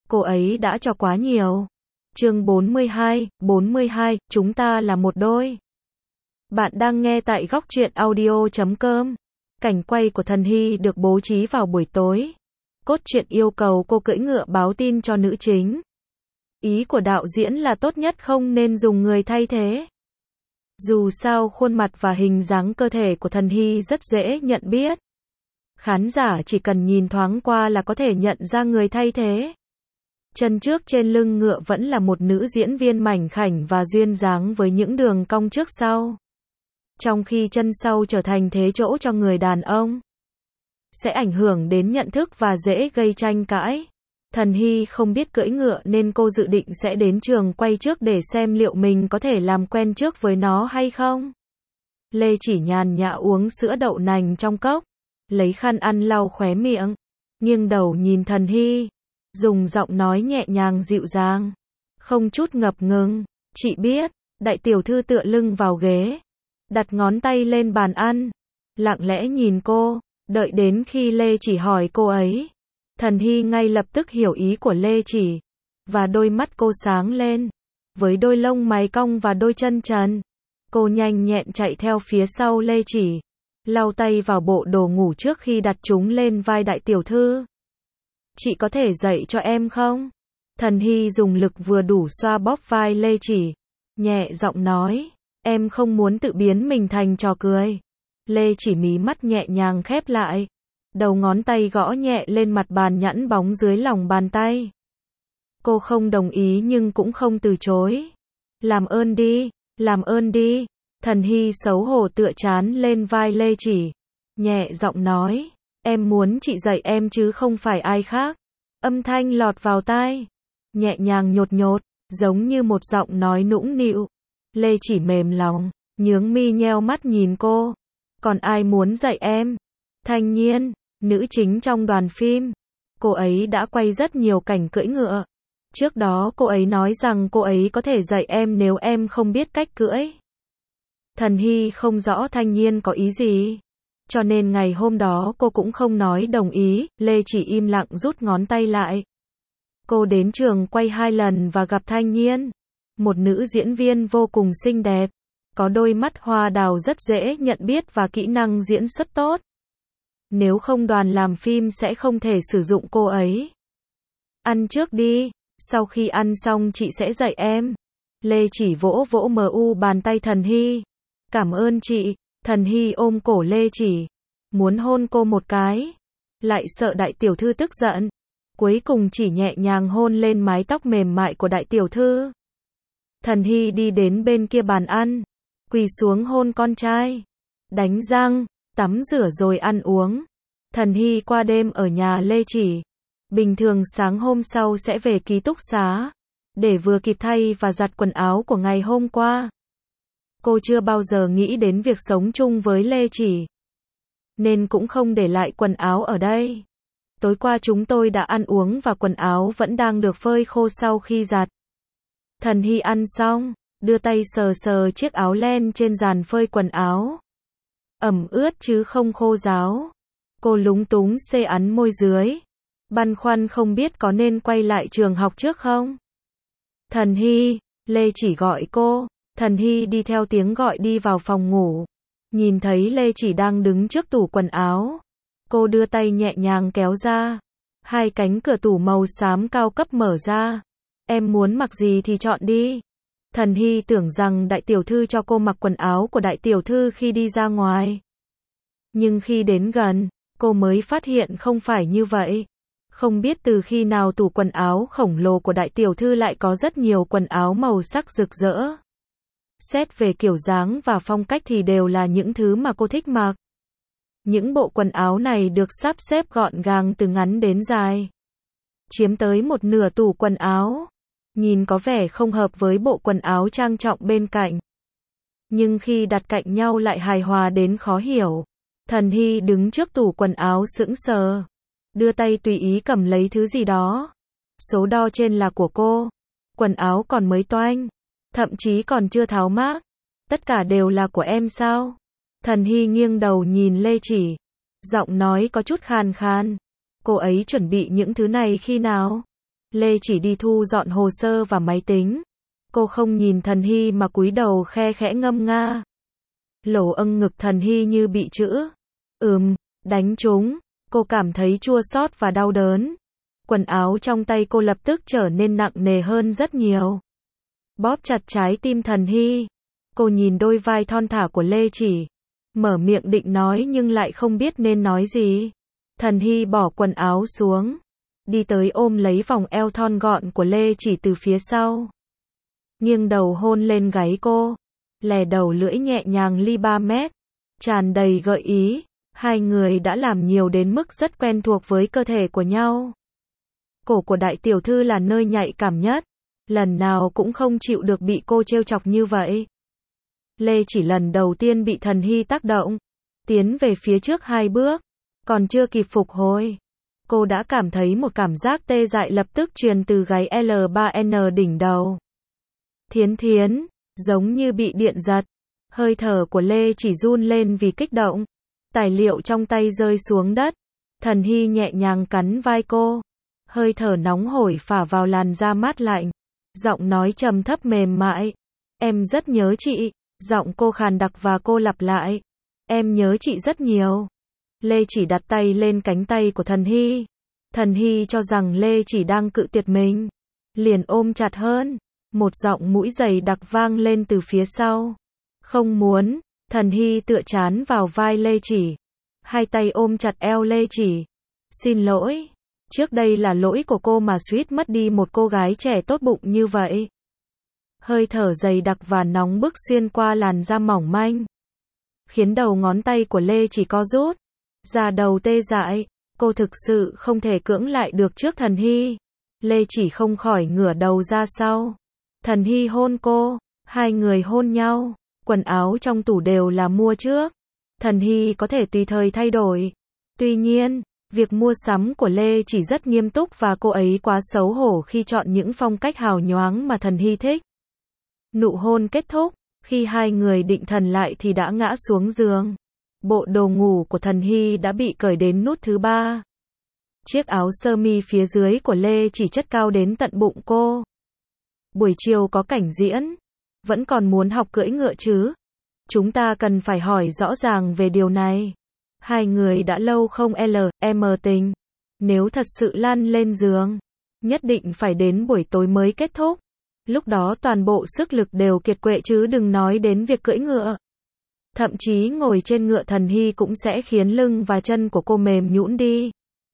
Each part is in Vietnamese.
cô ấy đã cho quá nhiều. Chương 42, chúng ta là một đôi. Bạn đang nghe tại góc truyện audio.com. Cảnh quay của Thần Hy được bố trí vào buổi tối. Cốt truyện yêu cầu cô cưỡi ngựa báo tin cho nữ chính. Ý của đạo diễn là tốt nhất không nên dùng người thay thế. Dù sao khuôn mặt và hình dáng cơ thể của Thần Hy rất dễ nhận biết. Khán giả chỉ cần nhìn thoáng qua là có thể nhận ra người thay thế. Chân trước trên lưng ngựa vẫn là một nữ diễn viên mảnh khảnh và duyên dáng với những đường cong trước sau. Trong khi chân sau trở thành thế chỗ cho người đàn ông, sẽ ảnh hưởng đến nhận thức và dễ gây tranh cãi. Thần Hy không biết cưỡi ngựa nên cô dự định sẽ đến trường quay trước để xem liệu mình có thể làm quen trước với nó hay không. Lê Chỉ nhàn nhã uống sữa đậu nành trong cốc, lấy khăn ăn lau khóe miệng, nghiêng đầu nhìn Thần Hy, dùng giọng nói nhẹ nhàng dịu dàng, không chút ngập ngừng. Chị biết. Đại tiểu thư tựa lưng vào ghế, đặt ngón tay lên bàn ăn, lặng lẽ nhìn cô, đợi đến khi Lê Chỉ hỏi cô ấy. Thần Hy ngay lập tức hiểu ý của Lê Chỉ, và đôi mắt cô sáng lên, với đôi lông mày cong và đôi chân trần. Cô nhanh nhẹn chạy theo phía sau Lê Chỉ, lau tay vào bộ đồ ngủ trước khi đặt chúng lên vai đại tiểu thư. Chị có thể dạy cho em không? Thần Hy dùng lực vừa đủ xoa bóp vai Lê Chỉ, nhẹ giọng nói, em không muốn tự biến mình thành trò cười. Lê Chỉ mí mắt nhẹ nhàng khép lại, đầu ngón tay gõ nhẹ lên mặt bàn nhẵn bóng dưới lòng bàn tay. Cô không đồng ý nhưng cũng không từ chối. Làm ơn đi, làm ơn đi. Thần Hy xấu hổ tựa trán lên vai Lê Chỉ, nhẹ giọng nói, em muốn chị dạy em chứ không phải ai khác. Âm thanh lọt vào tai, nhẹ nhàng nhột nhột, giống như một giọng nói nũng nịu. Lê Chỉ mềm lòng, nhướng mi nheo mắt nhìn cô. Còn ai muốn dạy em? Thanh Nhiên, nữ chính trong đoàn phim. Cô ấy đã quay rất nhiều cảnh cưỡi ngựa. Trước đó cô ấy nói rằng cô ấy có thể dạy em nếu em không biết cách cưỡi. Thần Hy không rõ Thanh Nhiên có ý gì, cho nên ngày hôm đó cô cũng không nói đồng ý. Lê Chỉ im lặng rút ngón tay lại. Cô đến trường quay 2 lần và gặp Thanh Nhiên, một nữ diễn viên vô cùng xinh đẹp, có đôi mắt hoa đào rất dễ nhận biết và kỹ năng diễn xuất tốt. Nếu không đoàn làm phim sẽ không thể sử dụng cô ấy. Ăn trước đi, sau khi ăn xong chị sẽ dạy em. Lê Chỉ vỗ vỗ bàn tay Thần Hy. Cảm ơn chị. Thần Hy ôm cổ Lê Chỉ, muốn hôn cô một cái, lại sợ đại tiểu thư tức giận. Cuối cùng chỉ nhẹ nhàng hôn lên mái tóc mềm mại của đại tiểu thư. Thần Hy đi đến bên kia bàn ăn, quỳ xuống hôn con trai. Đánh răng, tắm rửa rồi ăn uống. Thần Hy qua đêm ở nhà Lê Chỉ. Bình thường sáng hôm sau sẽ về ký túc xá, để vừa kịp thay và giặt quần áo của ngày hôm qua. Cô chưa bao giờ nghĩ đến việc sống chung với Lê Chỉ, nên cũng không để lại quần áo ở đây. Tối qua chúng tôi đã ăn uống và quần áo vẫn đang được phơi khô sau khi giặt. Thần Hy ăn xong, đưa tay sờ sờ chiếc áo len trên dàn phơi quần áo. Ẩm ướt chứ không khô ráo. Cô lúng túng xê ắn môi dưới, băn khoăn không biết có nên quay lại trường học trước không. Thần Hy, Lê Chỉ gọi cô. Thần Hy đi theo tiếng gọi đi vào phòng ngủ. Nhìn thấy Lê Chỉ đang đứng trước tủ quần áo, cô đưa tay nhẹ nhàng kéo ra. 2 cánh cửa tủ màu xám cao cấp mở ra. Em muốn mặc gì thì chọn đi. Thần Hy tưởng rằng đại tiểu thư cho cô mặc quần áo của đại tiểu thư khi đi ra ngoài. Nhưng khi đến gần, cô mới phát hiện không phải như vậy. Không biết từ khi nào tủ quần áo khổng lồ của đại tiểu thư lại có rất nhiều quần áo màu sắc rực rỡ. Xét về kiểu dáng và phong cách thì đều là những thứ mà cô thích mặc. Những bộ quần áo này được sắp xếp gọn gàng từ ngắn đến dài, chiếm tới 1/2 tủ quần áo. Nhìn có vẻ không hợp với bộ quần áo trang trọng bên cạnh, nhưng khi đặt cạnh nhau lại hài hòa đến khó hiểu. Thần Hy đứng trước tủ quần áo sững sờ, đưa tay tùy ý cầm lấy thứ gì đó. Số đo trên là của cô, quần áo còn mới toanh, thậm chí còn chưa tháo mác. Tất cả đều là của em sao? Thần Hy nghiêng đầu nhìn Lê Chỉ, giọng nói có chút khàn khàn. Cô ấy chuẩn bị những thứ này khi nào? Lê Chỉ đi thu dọn hồ sơ và máy tính. Cô không nhìn Thần Hy mà cúi đầu khe khẽ ngâm nga. Lỗ âng ngực Thần Hy như bị chữ. Đánh trúng. Cô cảm thấy chua xót và đau đớn. Quần áo trong tay cô lập tức trở nên nặng nề hơn rất nhiều. Bóp chặt trái tim Thần Hy. Cô nhìn đôi vai thon thả của Lê Chỉ. Mở miệng định nói nhưng lại không biết nên nói gì. Thần Hy bỏ quần áo xuống. Đi tới ôm lấy vòng eo thon gọn của Lê Chỉ từ phía sau. Nghiêng đầu hôn lên gáy cô. Lè đầu lưỡi nhẹ nhàng ly 3 mét. Tràn đầy gợi ý. Hai người đã làm nhiều đến mức rất quen thuộc với cơ thể của nhau. Cổ của đại tiểu thư là nơi nhạy cảm nhất. Lần nào cũng không chịu được bị cô trêu chọc như vậy. Lê Chỉ lần đầu tiên bị Thần Hy tác động. Tiến về phía trước 2 bước. Còn chưa kịp phục hồi. Cô đã cảm thấy một cảm giác tê dại lập tức truyền từ gáy L3N đỉnh đầu. Thiến thiến, giống như bị điện giật. Hơi thở của Lê Chỉ run lên vì kích động. Tài liệu trong tay rơi xuống đất. Thần Hy nhẹ nhàng cắn vai cô. Hơi thở nóng hổi phả vào làn da mát lạnh. Giọng nói trầm thấp mềm mại. Em rất nhớ chị. Giọng cô khàn đặc và cô lặp lại. Em nhớ chị rất nhiều. Lê Chỉ đặt tay lên cánh tay của Thần Hy. Thần Hy cho rằng Lê Chỉ đang cự tuyệt mình. Liền ôm chặt hơn. Một giọng mũi dày đặc vang lên từ phía sau. Không muốn. Thần Hy tựa trán vào vai Lê Chỉ. Hai tay ôm chặt eo Lê Chỉ. Xin lỗi. Trước đây là lỗi của cô mà suýt mất đi một cô gái trẻ tốt bụng như vậy. Hơi thở dày đặc và nóng bức xuyên qua làn da mỏng manh. Khiến đầu ngón tay của Lê Chỉ co rút. Da đầu tê dại. Cô thực sự không thể cưỡng lại được trước Thần Hy. Lê Chỉ không khỏi ngửa đầu ra sau. Thần Hy hôn cô. Hai người hôn nhau. Quần áo trong tủ đều là mua trước. Thần Hy có thể tùy thời thay đổi. Tuy nhiên, việc mua sắm của Lê Chỉ rất nghiêm túc và cô ấy quá xấu hổ khi chọn những phong cách hào nhoáng mà Thần Hy thích. Nụ hôn kết thúc. Khi hai người định thần lại thì đã ngã xuống giường. Bộ đồ ngủ của Thần Hy đã bị cởi đến nút thứ 3. Chiếc áo sơ mi phía dưới của Lê Chỉ chất cao đến tận bụng cô. Buổi chiều có cảnh diễn. Vẫn còn muốn học cưỡi ngựa chứ? Chúng ta cần phải hỏi rõ ràng về điều này. Hai người đã lâu không LM tình. Nếu thật sự lăn lên giường, nhất định phải đến buổi tối mới kết thúc. Lúc đó toàn bộ sức lực đều kiệt quệ chứ đừng nói đến việc cưỡi ngựa. Thậm chí ngồi trên ngựa Thần Hy cũng sẽ khiến lưng và chân của cô mềm nhũn đi.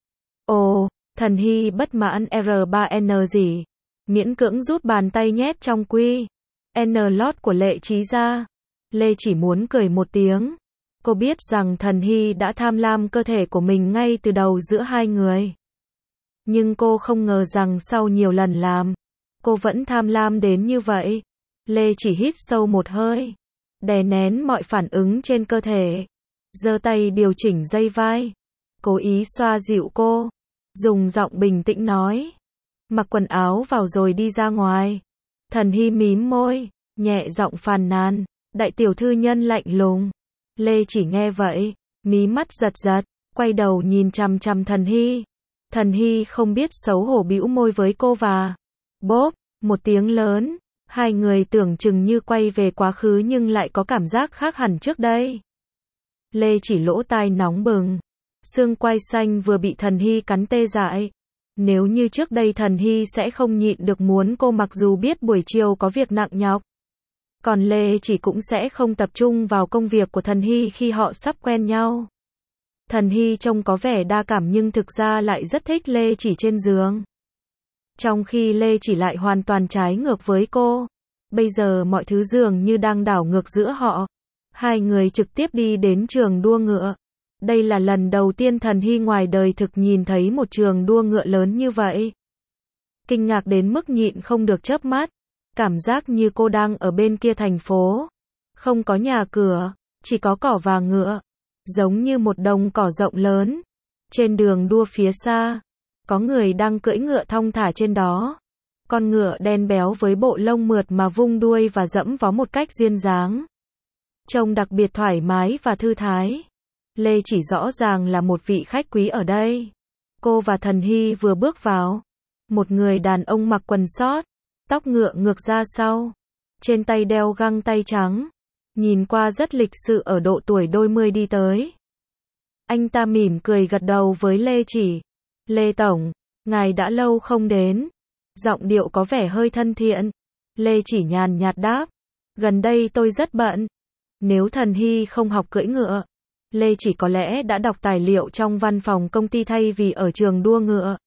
Ồ, Thần Hy bất mãn R3N gì? Miễn cưỡng rút bàn tay nhét trong quy N lót của Lê Chí ra. Lê chỉ muốn cười một tiếng. Cô biết rằng Thần Hy đã tham lam cơ thể của mình ngay từ đầu giữa hai người. Nhưng cô không ngờ rằng sau nhiều lần làm, cô vẫn tham lam đến như vậy. Lê chỉ hít sâu một hơi, đè nén mọi phản ứng trên cơ thể, giơ tay điều chỉnh dây vai, cố ý xoa dịu cô, dùng giọng bình tĩnh nói. Mặc quần áo vào rồi đi ra ngoài. Thần Hy mím môi, nhẹ giọng phàn nàn. Đại tiểu thư nhân lạnh lùng. Lê chỉ nghe vậy, mí mắt giật giật, quay đầu nhìn chằm chằm Thần Hy. Thần Hy không biết xấu hổ bĩu môi với cô và bốp, một tiếng lớn. Hai người tưởng chừng như quay về quá khứ nhưng lại có cảm giác khác hẳn trước đây. Lê chỉ lỗ tai nóng bừng. Xương quai xanh vừa bị Thần Hy cắn tê dại. Nếu như trước đây Thần Hy sẽ không nhịn được muốn cô mặc dù biết buổi chiều có việc nặng nhọc. Còn Lê chỉ cũng sẽ không tập trung vào công việc của Thần Hy khi họ sắp quen nhau. Thần Hy trông có vẻ đa cảm nhưng thực ra lại rất thích Lê chỉ trên giường. Trong khi Lê chỉ lại hoàn toàn trái ngược với cô. Bây giờ mọi thứ dường như đang đảo ngược giữa họ. Hai người trực tiếp đi đến trường đua ngựa. Đây là lần đầu tiên Thần Hy ngoài đời thực nhìn thấy một trường đua ngựa lớn như vậy. Kinh ngạc đến mức nhịn không được chớp mắt. Cảm giác như cô đang ở bên kia thành phố. Không có nhà cửa, chỉ có cỏ và ngựa. Giống như một đồng cỏ rộng lớn. Trên đường đua phía xa, có người đang cưỡi ngựa thong thả trên đó. Con ngựa đen béo với bộ lông mượt mà vung đuôi và dẫm vó một cách duyên dáng. Trông đặc biệt thoải mái và thư thái. Lê chỉ rõ ràng là một vị khách quý ở đây. Cô và Thần Hy vừa bước vào. Một người đàn ông mặc quần sót, tóc ngựa ngược ra sau, trên tay đeo găng tay trắng, nhìn qua rất lịch sự ở độ tuổi đôi mươi đi tới. Anh ta mỉm cười gật đầu với Lê Chỉ. Lê Tổng, ngài đã lâu không đến. Giọng điệu có vẻ hơi thân thiện. Lê Chỉ nhàn nhạt đáp. Gần đây tôi rất bận. Nếu Thần Hy không học cưỡi ngựa, Lê Chỉ có lẽ đã đọc tài liệu trong văn phòng công ty thay vì ở trường đua ngựa.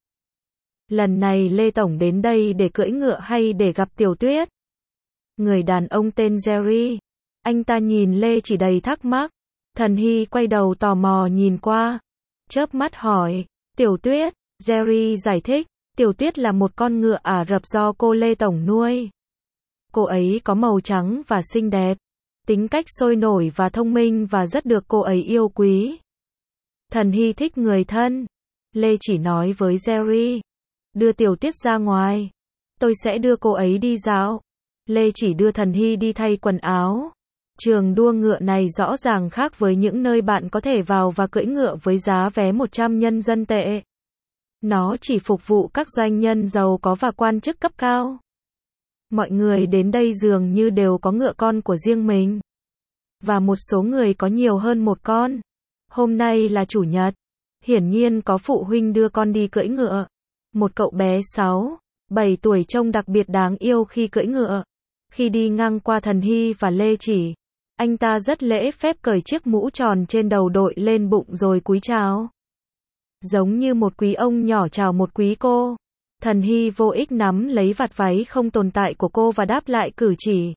Lần này Lê Tổng đến đây để cưỡi ngựa hay để gặp Tiểu Tuyết? Người đàn ông tên Jerry. Anh ta nhìn Lê Chỉ đầy thắc mắc. Thần Hy quay đầu tò mò nhìn qua. Chớp mắt hỏi. Tiểu Tuyết, Jerry giải thích. Tiểu Tuyết là một con ngựa Ả Rập do cô Lê Tổng nuôi. Cô ấy có màu trắng và xinh đẹp. Tính cách sôi nổi và thông minh và rất được cô ấy yêu quý. Thần Hy thích người thân. Lê Chỉ nói với Jerry. Đưa Tiểu Tuyết ra ngoài. Tôi sẽ đưa cô ấy đi dạo. Lê Chỉ đưa Thần Hy đi thay quần áo. Trường đua ngựa này rõ ràng khác với những nơi bạn có thể vào và cưỡi ngựa với giá vé 100 nhân dân tệ. Nó chỉ phục vụ các doanh nhân giàu có và quan chức cấp cao. Mọi người đến đây dường như đều có ngựa con của riêng mình. Và một số người có nhiều hơn một con. Hôm nay là chủ nhật. Hiển nhiên có phụ huynh đưa con đi cưỡi ngựa. Một cậu bé 6, 7 tuổi trông đặc biệt đáng yêu khi cưỡi ngựa. Khi đi ngang qua Thần Hy và Lê Chỉ, anh ta rất lễ phép cởi chiếc mũ tròn trên đầu đội lên bụng rồi cúi chào. Giống như một quý ông nhỏ chào một quý cô. Thần Hy vô ích nắm lấy vạt váy không tồn tại của cô và đáp lại cử chỉ.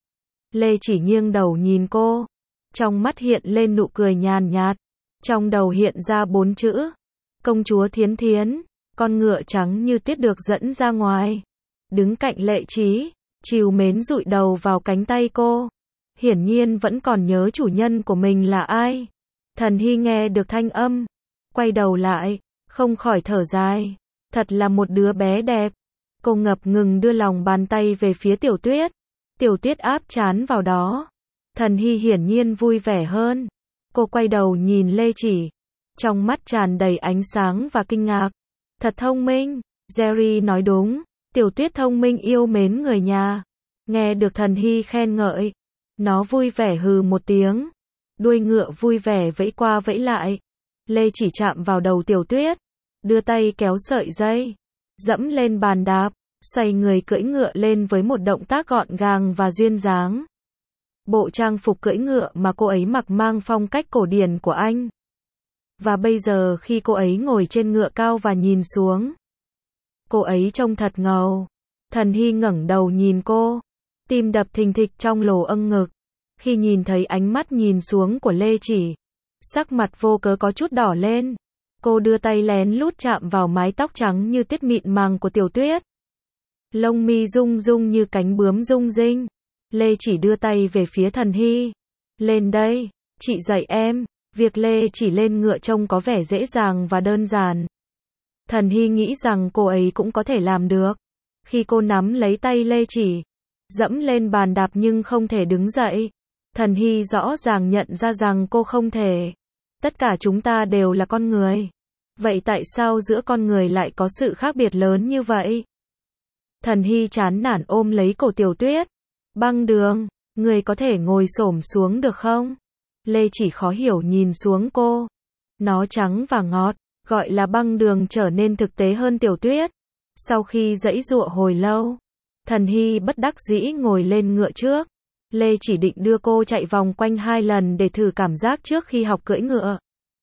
Lê Chỉ nghiêng đầu nhìn cô. Trong mắt hiện lên nụ cười nhàn nhạt. Trong đầu hiện ra 4 chữ. Công chúa Thiến Thiến. Con ngựa trắng như tuyết được dẫn ra ngoài. Đứng cạnh Lệ Trí. Trìu mến dụi đầu vào cánh tay cô. Hiển nhiên vẫn còn nhớ chủ nhân của mình là ai. Thần Hy nghe được thanh âm. Quay đầu lại. Không khỏi thở dài. Thật là một đứa bé đẹp. Cô ngập ngừng đưa lòng bàn tay về phía Tiểu Tuyết. Tiểu Tuyết áp trán vào đó. Thần Hy hiển nhiên vui vẻ hơn. Cô quay đầu nhìn Lê Chỉ. Trong mắt tràn đầy ánh sáng và kinh ngạc. Thật thông minh. Jerry nói đúng. Tiểu Tuyết thông minh yêu mến người nhà. Nghe được Thần Hy khen ngợi. Nó vui vẻ hừ một tiếng. Đuôi ngựa vui vẻ vẫy qua vẫy lại. Lê Chỉ chạm vào đầu Tiểu Tuyết. Đưa tay kéo sợi dây. Dẫm lên bàn đạp. Xoay người cưỡi ngựa lên với một động tác gọn gàng và duyên dáng. Bộ trang phục cưỡi ngựa mà cô ấy mặc mang phong cách cổ điển của Anh. Và bây giờ khi cô ấy ngồi trên ngựa cao và nhìn xuống, cô ấy trông thật ngầu. Thần Hy ngẩng đầu nhìn cô. Tim đập thình thịch trong lồ âng ngực. Khi nhìn thấy ánh mắt nhìn xuống của Lê Chỉ, sắc mặt vô cớ có chút đỏ lên. Cô đưa tay lén lút chạm vào mái tóc trắng như tuyết mịn màng của Tiểu Tuyết. Lông mi rung rung như cánh bướm rung rinh. Lê Chỉ đưa tay về phía Thần Hy. Lên đây, chị dạy em. Việc Lê Chỉ lên ngựa trông có vẻ dễ dàng và đơn giản. Thần Hy nghĩ rằng cô ấy cũng có thể làm được. Khi cô nắm lấy tay Lê Chỉ, dẫm lên bàn đạp nhưng không thể đứng dậy. Thần Hy rõ ràng nhận ra rằng cô không thể. Tất cả chúng ta đều là con người. Vậy tại sao giữa con người lại có sự khác biệt lớn như vậy? Thần Hy chán nản ôm lấy cổ Tiểu Tuyết. Băng Đường, người có thể ngồi xổm xuống được không? Lê Chỉ khó hiểu nhìn xuống cô. Nó trắng và ngọt, gọi là Băng Đường trở nên thực tế hơn Tiểu Tuyết. Sau khi giãy giụa hồi lâu, Thần Hy bất đắc dĩ ngồi lên ngựa trước. Lê Chỉ định đưa cô chạy vòng quanh 2 lần để thử cảm giác trước khi học cưỡi ngựa.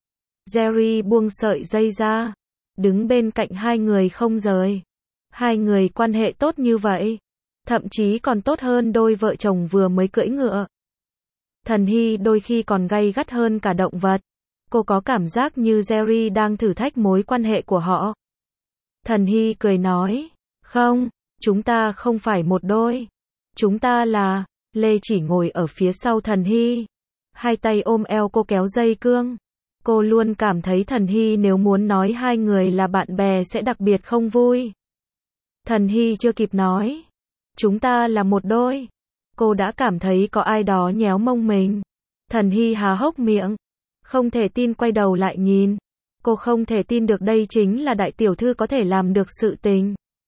Jerry buông sợi dây ra, đứng bên cạnh hai người không rời. Hai người quan hệ tốt như vậy, thậm chí còn tốt hơn đôi vợ chồng vừa mới cưỡi ngựa. Thần Hy đôi khi còn gay gắt hơn cả động vật. Cô có cảm giác như Jerry đang thử thách mối quan hệ của họ. Thần Hy cười nói, không, chúng ta không phải một đôi. Chúng ta là... Lê Chỉ ngồi ở phía sau Thần Hy. Hai tay ôm eo cô kéo dây cương. Cô luôn cảm thấy Thần Hy nếu muốn nói hai người là bạn bè sẽ đặc biệt không vui. Thần Hy chưa kịp nói. Chúng ta là một đôi. Cô đã cảm thấy có ai đó nhéo mông mình. Thần Hy há hốc miệng. Không thể tin quay đầu lại nhìn. Cô không thể tin được đây chính là đại tiểu thư có thể làm được sự tình.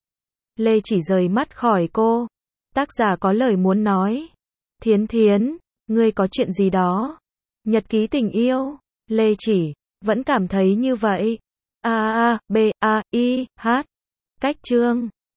Lê chỉ rời mắt khỏi cô. Tác giả có lời muốn nói. Thiến Thiến, ngươi có chuyện gì đó? Nhật ký tình yêu. Lê chỉ, vẫn cảm thấy như vậy. A A B A I H. Cách chương